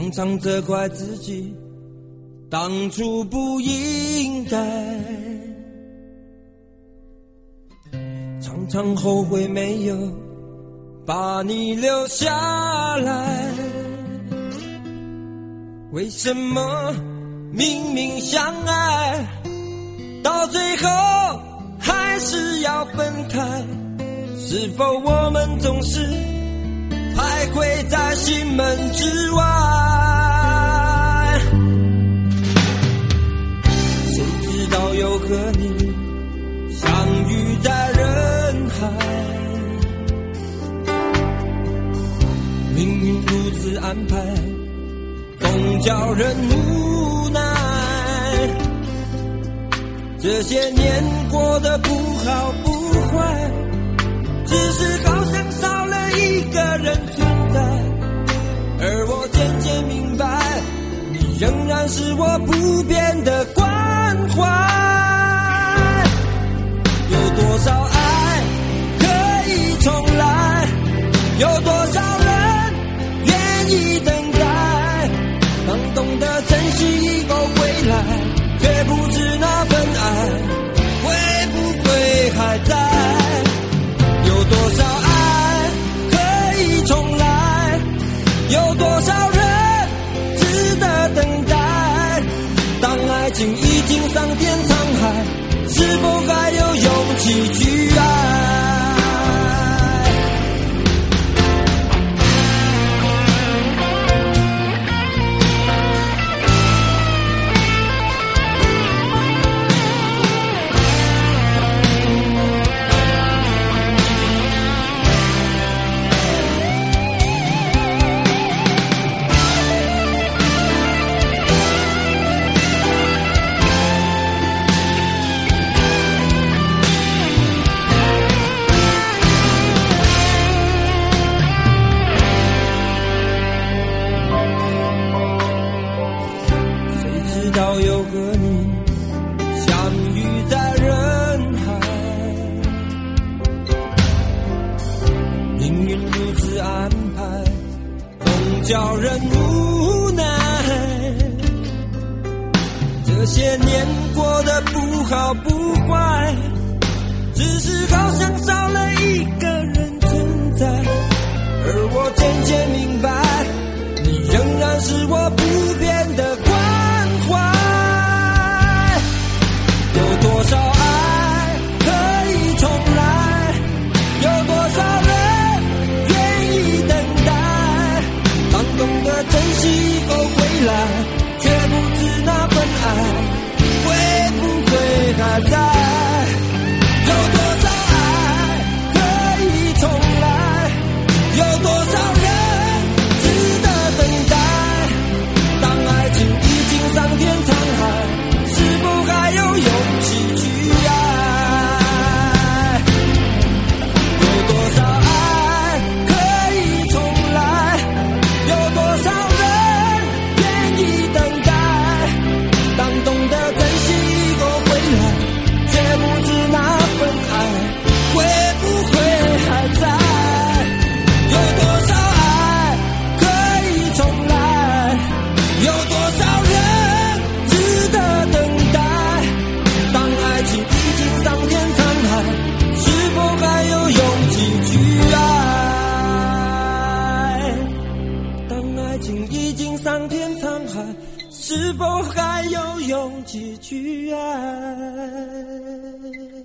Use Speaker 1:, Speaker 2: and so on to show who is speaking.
Speaker 1: 常常责怪自己当初不应该，常常后悔没有把你留下来。为什么明明相爱，到最后还是要分开？是否我们总是徘徊在心门之外？谁知道又和你相遇在人海，命运如此安排，总叫人无奈。这些年过得不好不坏，只是好像少了一个人存在，而我渐渐明白，你仍然是我不变的关怀。有多少爱可以重来，有多少人愿意等待，当懂得珍惜以后回来，却不知那份爱会不会还在。有多少爱可以重来，有多少人值得等待，当爱情已经桑田沧海，是否还有勇气去爱？又和你相遇在人海，命运如此安排，总叫人无奈。这些年过得不好不坏，只是好像少了一个人存在，而我渐渐明白，你仍然是我不变的关怀。有多少爱可以重来，有多少人愿意等待，当懂得珍惜以后回来，却不知那份爱会不会还在。有多少爱可以重来，有多少人值得等待，当爱情已经桑田沧海，是否还有勇气去爱？有多少爱可以重来，有多少人愿意等待，当懂得珍惜以后回来，却不知那份爱会不会还在。有多少爱可以重来，有多少人值得等待，当爱情已经桑田沧海，是否还有勇气去爱？当爱情已经桑田沧海，是否还有勇气去爱？